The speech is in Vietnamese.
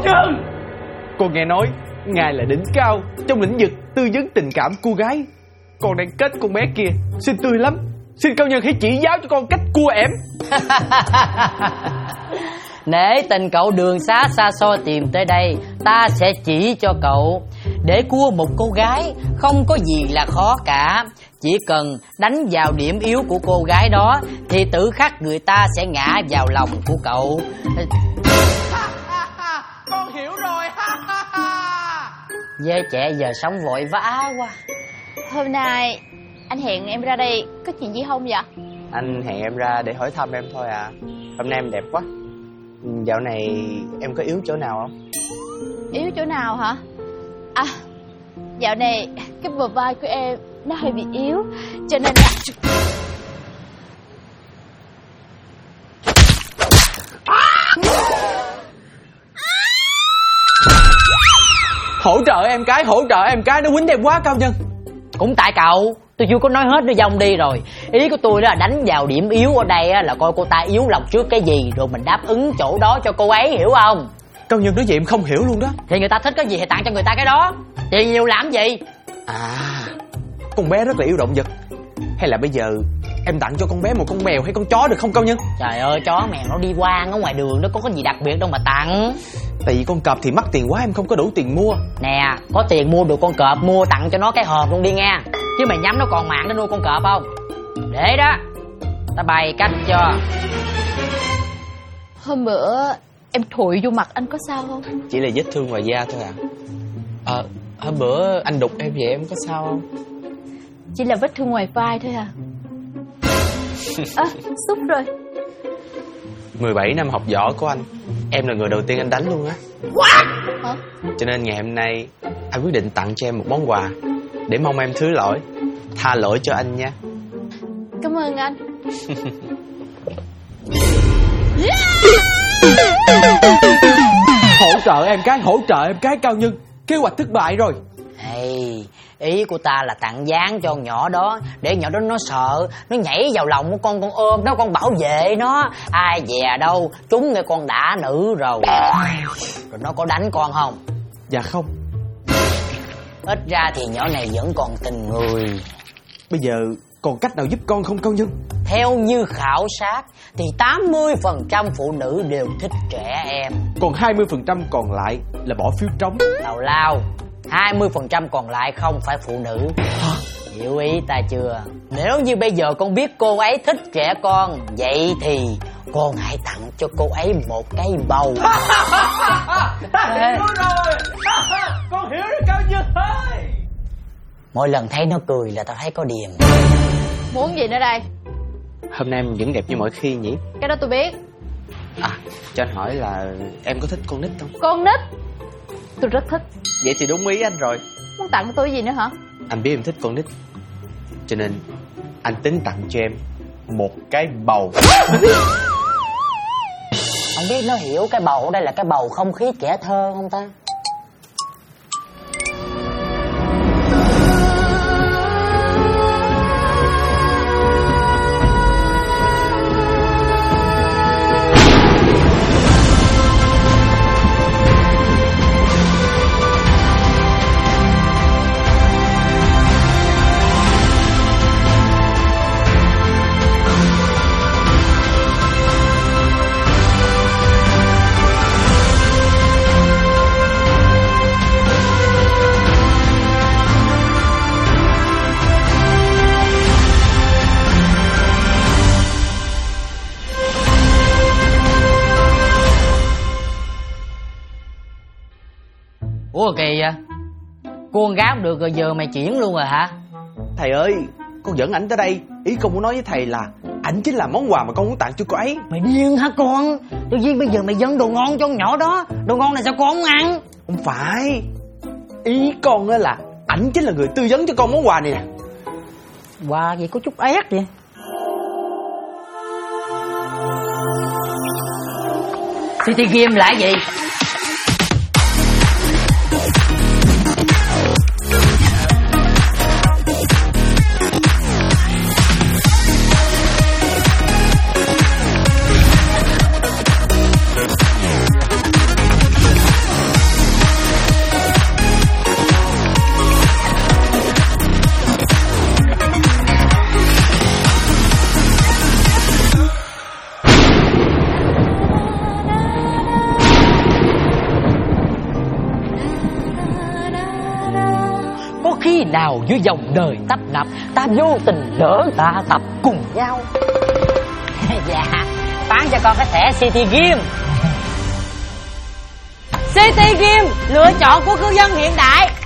nhân. Con nghe nói ngài là đỉnh cao trong lĩnh vực tư vấn tình cảm cô gái. Con đang kết con bé kia xinh tươi lắm, xin cao nhân hãy chỉ giáo cho con cách cua ẻm. Nể tình cậu đường xá xa xôi tìm tới đây, ta sẽ chỉ cho cậu. Để cua một cô gái không có gì là khó cả. Chỉ cần đánh vào điểm yếu của cô gái đó thì tự khắc người ta sẽ ngã vào lòng của cậu. Con hiểu rồi. Giới trẻ giờ sống vội vã quá. Hôm nay anh hẹn em ra đây có chuyện gì không vậy? Anh hẹn em ra để hỏi thăm em thôi à. Hôm nay em đẹp quá. Dạo này em có yếu chỗ nào không? Yếu chỗ nào hả? À, dạo này cái bờ vai của em nó hơi bị yếu, cho nên là... Hỗ trợ em cái, nó quýnh em quá cao nhân. Cũng tại cậu, tôi chưa có nói hết, nó dông đi rồi. Ý của tôi đó là đánh vào điểm yếu ở đây là coi cô ta yếu lòng trước cái gì, rồi mình đáp ứng chỗ đó cho cô ấy, hiểu không? Cao nhân nói vậy em không hiểu luôn đó. Thì người ta thích cái gì thì tặng cho người ta cái đó. Tiền nhiều làm gì? À, con bé rất là yêu động vật. Hay là bây giờ em tặng cho con bé một con mèo hay con chó được không cao nhân? Trời ơi, chó mèo nó đi quang ở ngoài đường, nó có cái gì đặc biệt đâu mà tặng. Tại vì con cọp thì mắc tiền quá, em không có đủ tiền mua. Nè, có tiền mua được con cọp, mua tặng cho nó cái hộp luôn đi nha. Chứ mày nhắm nó còn mạng để nuôi con cọp không? Để đó, ta bày cách cho. Hôm bữa em thụi vô mặt anh có sao không? Chỉ là vết thương ngoài da thôi à. Hôm bữa anh đục em vậy em có sao không? Chỉ là vết thương ngoài vai thôi à. Xúc rồi. 17 năm học võ của anh, em là người đầu tiên anh đánh luôn á. Hả? Cho nên ngày hôm nay anh quyết định tặng cho em một món quà để mong em thứ lỗi, tha lỗi cho anh nha. Cảm ơn anh. Hỗ trợ em cái cao nhân. Kế hoạch thất bại rồi. Hey, ý của ta là tặng dáng cho con nhỏ đó, để nhỏ đó nó sợ, nó nhảy vào lòng của con ôm nó, con bảo vệ nó. Ai dè đâu, chúng nghe con đã nữ rồi. Rồi nó có đánh con không? Dạ không. Ít ra thì nhỏ này vẫn còn tình người. Bây giờ còn cách nào giúp con không cao nhân? Theo như khảo sát thì 80% phụ nữ đều thích trẻ em. Còn 20% còn lại là bỏ phiếu trống. Tào lao, 20% còn lại không phải phụ nữ. Hiểu ý ta chưa? Nếu như bây giờ con biết cô ấy thích trẻ con, vậy thì con hãy tặng cho cô ấy một cái bầu. Hiểu rồi. Con hiểu rồi cao nhân ơi. Mỗi lần thấy nó cười là tao thấy có điềm. Muốn gì nữa đây? Hôm nay em vẫn đẹp như mọi khi nhỉ? Cái đó tôi biết. À, cho anh hỏi là em có thích con nít không? Con nít? Tôi rất thích. Vậy thì đúng ý anh rồi. Muốn tặng tôi gì nữa hả? Anh biết em thích con nít, cho nên anh tính tặng cho em một cái bầu. Không biết nó hiểu cái bầu ở đây là cái bầu không khí trẻ thơ không ta? Ủa kỳ vậy? Con gáp được rồi giờ mày chuyển luôn rồi hả? Thầy ơi, con dẫn ảnh tới đây, ý con muốn nói với thầy là ảnh chính là món quà mà con muốn tặng cho cô ấy. Mày điên hả con? Tự nhiên bây giờ mày dẫn đồ ngon cho con nhỏ đó. Đồ ngon này sao con không ăn? Không phải, ý con á là ảnh chính là người tư vấn cho con món quà này nè. Quà gì có chút ép vậy? City Game là gì? khi nào dưới dòng đời tấp nập ta vô tình lỡ tạ tập cùng nhau. Dạ, bán cho con cái thẻ City Game. City Game, lựa chọn của cư dân hiện đại.